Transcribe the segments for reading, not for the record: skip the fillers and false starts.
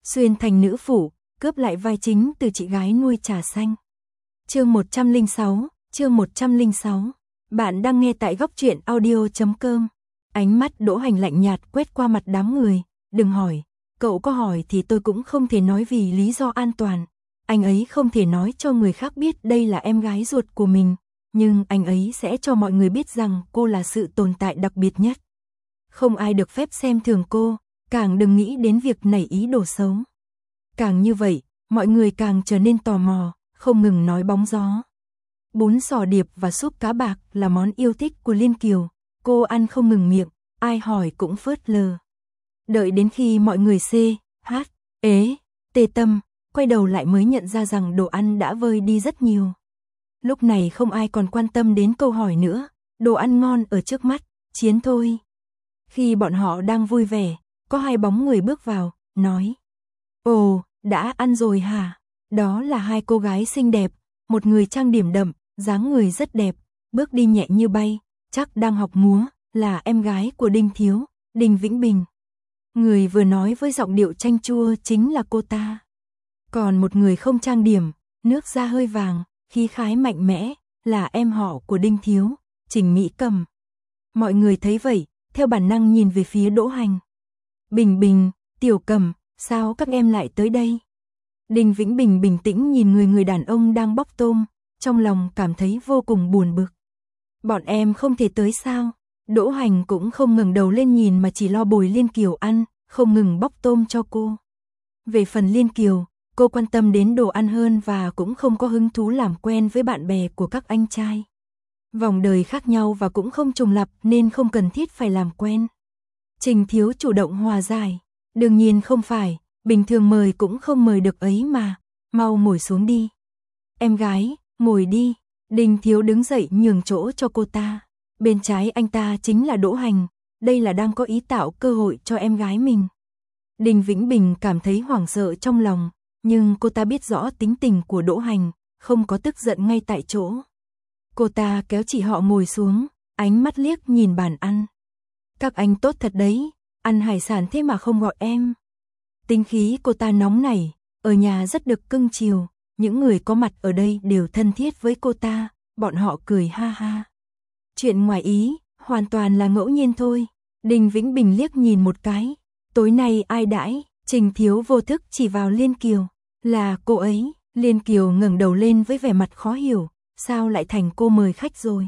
xuyên thành nữ phủ, cướp lại vai chính từ chị gái nuôi Trà Xanh. Chương 106. Bạn đang nghe tại góc truyện audio.com. Ánh mắt Đỗ Hành lạnh nhạt quét qua mặt đám người, đừng hỏi, cậu có hỏi thì tôi cũng không thể nói vì lý do an toàn. Anh ấy không thể nói cho người khác biết đây là em gái ruột của mình, nhưng anh ấy sẽ cho mọi người biết rằng cô là sự tồn tại đặc biệt nhất. Không ai được phép xem thường cô, càng đừng nghĩ đến việc nảy ý đồ xấu. Càng như vậy, mọi người càng trở nên tò mò, không ngừng nói bóng gió. Bún sò điệp và súp cá bạc là món yêu thích của Liên Kiều, cô ăn không ngừng miệng, ai hỏi cũng phớt lờ. Đợi đến khi mọi người tê tâm, quay đầu lại mới nhận ra rằng đồ ăn đã vơi đi rất nhiều. Lúc này không ai còn quan tâm đến câu hỏi nữa, đồ ăn ngon ở trước mắt, chiến thôi. Khi bọn họ đang vui vẻ, có hai bóng người bước vào, nói: "Ồ, đã ăn rồi hả?" Đó là hai cô gái xinh đẹp, một người trang điểm đậm, dáng người rất đẹp, bước đi nhẹ như bay, chắc đang học múa, là em gái của Đinh Thiếu, Đinh Vĩnh Bình. Người vừa nói với giọng điệu chanh chua chính là cô ta. Còn một người không trang điểm, nước da hơi vàng, khí khái mạnh mẽ, là em họ của Đinh Thiếu, Trình Mỹ Cầm. Mọi người thấy vậy, theo bản năng nhìn về phía Đỗ Hành. "Bình Bình, Tiểu Cầm, sao các em lại tới đây?" Đinh Vĩnh Bình bình tĩnh nhìn người đàn ông đang bóc tôm, trong lòng cảm thấy vô cùng buồn bực. "Bọn em không thể tới sao?" Đỗ Hành cũng không ngẩng đầu lên nhìn mà chỉ lo bồi Liên Kiều ăn, không ngừng bóc tôm cho cô. Về phần Liên Kiều, cô quan tâm đến đồ ăn hơn và cũng không có hứng thú làm quen với bạn bè của các anh trai. Vòng đời khác nhau và cũng không trùng lặp nên không cần thiết phải làm quen. Trình Thiếu chủ động hòa giải. "Đương nhiên không phải, bình thường mời cũng không mời được ấy mà, mau ngồi xuống đi." "Em gái, ngồi đi." Đinh Thiếu đứng dậy nhường chỗ cho cô ta. Bên trái anh ta chính là Đỗ Hành, đây là đang có ý tạo cơ hội cho em gái mình. Đinh Vĩnh Bình cảm thấy hoảng sợ trong lòng, nhưng cô ta biết rõ tính tình của Đỗ Hành, không có tức giận ngay tại chỗ. Cô ta kéo chị họ ngồi xuống, ánh mắt liếc nhìn bàn ăn. "Các anh tốt thật đấy, ăn hải sản thế mà không gọi em." Tính khí cô ta nóng nảy, ở nhà rất được cưng chiều, những người có mặt ở đây đều thân thiết với cô ta, bọn họ cười ha ha. "Chuyện ngoài ý, hoàn toàn là ngẫu nhiên thôi." Đinh Vĩnh Bình liếc nhìn một cái. "Tối nay ai đãi?" Trình Thiếu vô thức chỉ vào Liên Kiều. "Là cô ấy." Liên Kiều ngẩng đầu lên với vẻ mặt khó hiểu, sao lại thành cô mời khách rồi?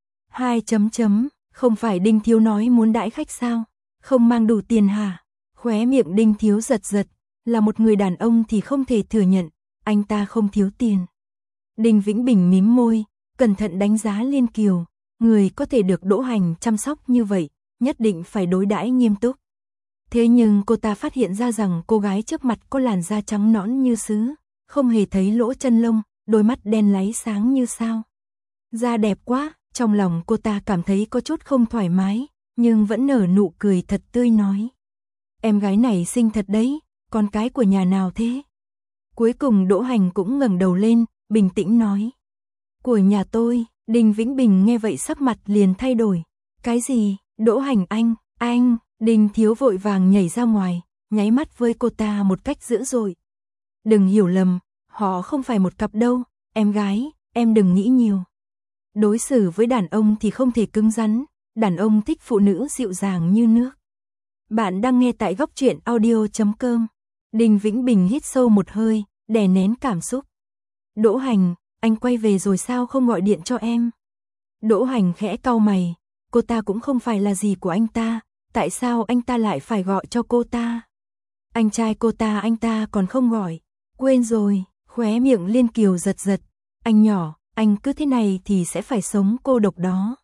Không phải Đinh Thiếu nói muốn đãi khách sao? Không mang đủ tiền hả? Khóe miệng Đinh Thiếu giật giật, là một người đàn ông thì không thể thừa nhận, anh ta không thiếu tiền. Đinh Vĩnh Bình mím môi, cẩn thận đánh giá Liên Kiều, người có thể được Đỗ Hành chăm sóc như vậy, nhất định phải đối đãi nghiêm túc. Thế nhưng cô ta phát hiện ra rằng cô gái trước mặt có làn da trắng nõn như sứ, không hề thấy lỗ chân lông, đôi mắt đen láy sáng như sao. Da đẹp quá, trong lòng cô ta cảm thấy có chút không thoải mái, nhưng vẫn nở nụ cười thật tươi nói: "Em gái này xinh thật đấy, con cái của nhà nào thế?" Cuối cùng Đỗ Hành cũng ngẩng đầu lên, bình tĩnh nói: "Của nhà tôi." Đinh Vĩnh Bình nghe vậy sắc mặt liền thay đổi. "Cái gì? Đỗ Hành anh?" Đinh Thiếu vội vàng nhảy ra ngoài, nháy mắt với cô ta một cách dữ dội. "Đừng hiểu lầm, họ không phải một cặp đâu, em gái, em đừng nghĩ nhiều. Đối xử với đàn ông thì không thể cứng rắn, đàn ông thích phụ nữ dịu dàng như nước." Bạn đang nghe tại góc truyện audio.com. Đinh Vĩnh Bình hít sâu một hơi, đè nén cảm xúc. "Đỗ Hành, anh quay về rồi sao không gọi điện cho em?" Đỗ Hành khẽ cau mày, cô ta cũng không phải là gì của anh ta, tại sao anh ta lại phải gọi cho cô ta? Anh trai cô ta anh ta còn không gọi. "Quên rồi." Khóe miệng Liên Kiều giật giật. "Anh nhỏ, anh cứ thế này thì sẽ phải sống cô độc đó."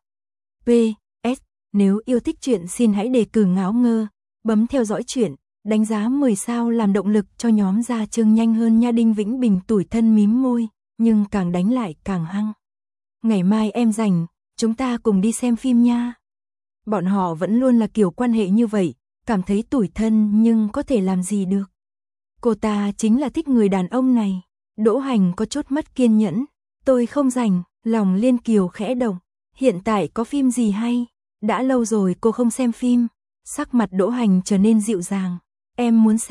PS, nếu yêu thích chuyện xin hãy đề cử Ngáo Ngơ, bấm theo dõi chuyện, đánh giá 10 sao làm động lực cho nhóm ra chương nhanh hơn nha. Đinh Vĩnh Bình tủi thân mím môi, nhưng càng đánh lại càng hăng. "Ngày mai em rảnh, chúng ta cùng đi xem phim nha." Bọn họ vẫn luôn là kiểu quan hệ như vậy, cảm thấy tủi thân nhưng có thể làm gì được. Cô ta chính là thích người đàn ông này. Đỗ Hành có chút mất kiên nhẫn. "Tôi không rảnh." Lòng Liên Kiều khẽ động. "Hiện tại có phim gì hay?" "Đã lâu rồi cô không xem phim." Sắc mặt Đỗ Hành trở nên dịu dàng. "Em muốn xem."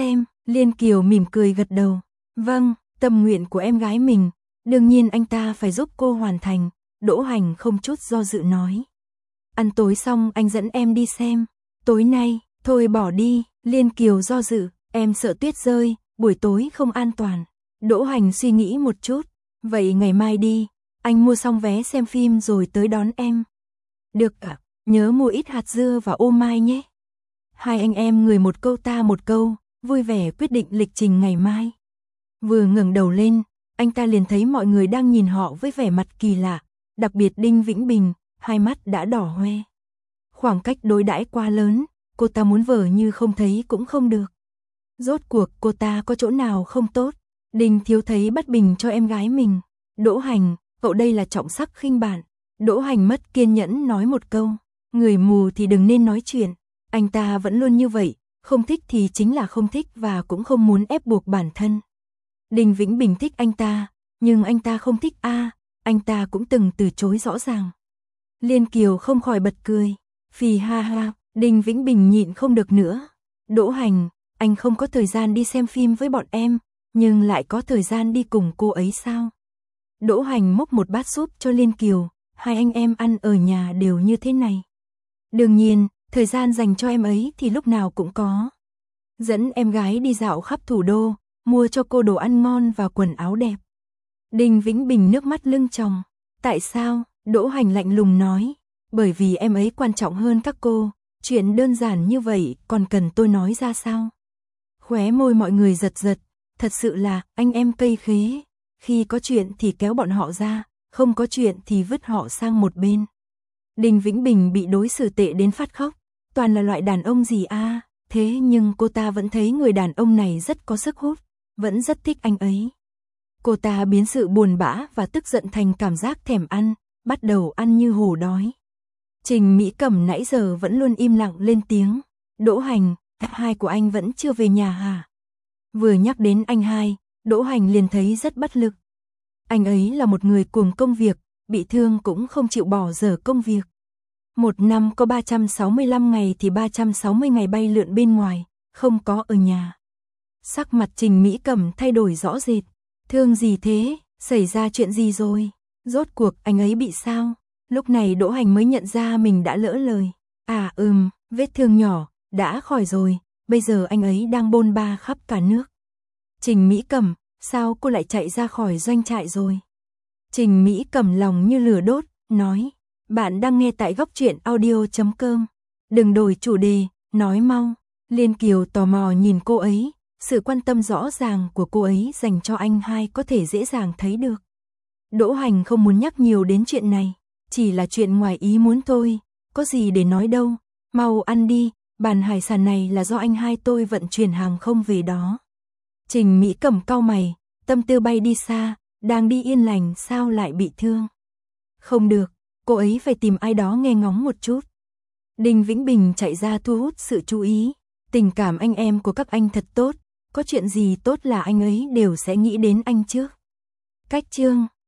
Liên Kiều mỉm cười gật đầu. Vâng, tâm nguyện của em gái mình, đương nhiên anh ta phải giúp cô hoàn thành, Đỗ Hành không chút do dự nói. Ăn tối xong anh dẫn em đi xem. Tối nay, thôi bỏ đi, Liên Kiều do dự, em sợ tuyết rơi, buổi tối không an toàn. Đỗ Hành suy nghĩ một chút, vậy ngày mai đi, anh mua xong vé xem phim rồi tới đón em. Được ạ, nhớ mua ít hạt dưa và ô mai nhé. Hai anh em người một câu ta một câu, vui vẻ quyết định lịch trình ngày mai. Vừa ngẩng đầu lên, anh ta liền thấy mọi người đang nhìn họ với vẻ mặt kỳ lạ, đặc biệt Đinh Vĩnh Bình, hai mắt đã đỏ hoe. Khoảng cách đối đãi quá lớn, cô ta muốn vờ như không thấy cũng không được. Rốt cuộc cô ta có chỗ nào không tốt? Đinh Thiếu thấy bất bình cho em gái mình. Đỗ Hành, cậu đây là trọng sắc khinh bạn. Đỗ Hành mất kiên nhẫn nói một câu, người mù thì đừng nên nói chuyện. Anh ta vẫn luôn như vậy, không thích thì chính là không thích và cũng không muốn ép buộc bản thân. Đinh Vĩnh Bình thích anh ta, nhưng anh ta không thích anh ta cũng từng từ chối rõ ràng. Liên Kiều không khỏi bật cười, phì ha ha, Đinh Vĩnh Bình nhịn không được nữa. Đỗ Hành, anh không có thời gian đi xem phim với bọn em, nhưng lại có thời gian đi cùng cô ấy sao? Đỗ Hành múc một bát súp cho Liên Kiều, hai anh em ăn ở nhà đều như thế này. Đương nhiên, thời gian dành cho em ấy thì lúc nào cũng có. Dẫn em gái đi dạo khắp thủ đô, mua cho cô đồ ăn ngon và quần áo đẹp. Đinh Vĩnh Bình nước mắt lưng tròng. Tại sao? Đỗ Hành lạnh lùng nói. Bởi vì em ấy quan trọng hơn các cô, chuyện đơn giản như vậy còn cần tôi nói ra sao? Khóe môi mọi người giật giật, thật sự là anh em cây khế, khi có chuyện thì kéo bọn họ ra, không có chuyện thì vứt họ sang một bên. Đinh Vĩnh Bình bị đối xử tệ đến phát khóc, toàn là loại đàn ông gì thế nhưng cô ta vẫn thấy người đàn ông này rất có sức hút, vẫn rất thích anh ấy. Cô ta biến sự buồn bã và tức giận thành cảm giác thèm ăn, bắt đầu ăn như hổ đói. Trình Mỹ Cẩm nãy giờ vẫn luôn im lặng lên tiếng. Đỗ Hành, hai của anh vẫn chưa về nhà hả? Vừa nhắc đến anh hai, Đỗ Hành liền thấy rất bất lực. Anh ấy là một người cuồng công việc, bị thương cũng không chịu bỏ dở công việc. Một năm có 365 ngày thì 360 ngày bay lượn bên ngoài, không có ở nhà. Sắc mặt Trình Mỹ Cẩm thay đổi rõ rệt. Thương gì thế? Xảy ra chuyện gì rồi? Rốt cuộc anh ấy bị sao? Lúc này Đỗ Hành mới nhận ra mình đã lỡ lời. Vết thương nhỏ, đã khỏi rồi, bây giờ anh ấy đang bôn ba khắp cả nước. Trình Mỹ Cẩm, sao cô lại chạy ra khỏi doanh trại rồi? Trình Mỹ Cẩm lòng như lửa đốt, nói. Bạn đang nghe tại goctruyện.audio.com. Đừng đổi chủ đề, nói mau. Liên Kiều tò mò nhìn cô ấy, sự quan tâm rõ ràng của cô ấy dành cho anh hai có thể dễ dàng thấy được. Đỗ Hành không muốn nhắc nhiều đến chuyện này, chỉ là chuyện ngoài ý muốn thôi, có gì để nói đâu, mau ăn đi, bàn hải sản này là do anh hai tôi vận chuyển hàng không về đó. Trình Mỹ Cẩm cau mày, tâm tư bay đi xa, đang đi yên lành sao lại bị thương. Không được, cô ấy phải tìm ai đó nghe ngóng một chút. Đinh Vĩnh Bình chạy ra thu hút sự chú ý, tình cảm anh em của các anh thật tốt, có chuyện gì tốt là anh ấy đều sẽ nghĩ đến anh trước. Cách chương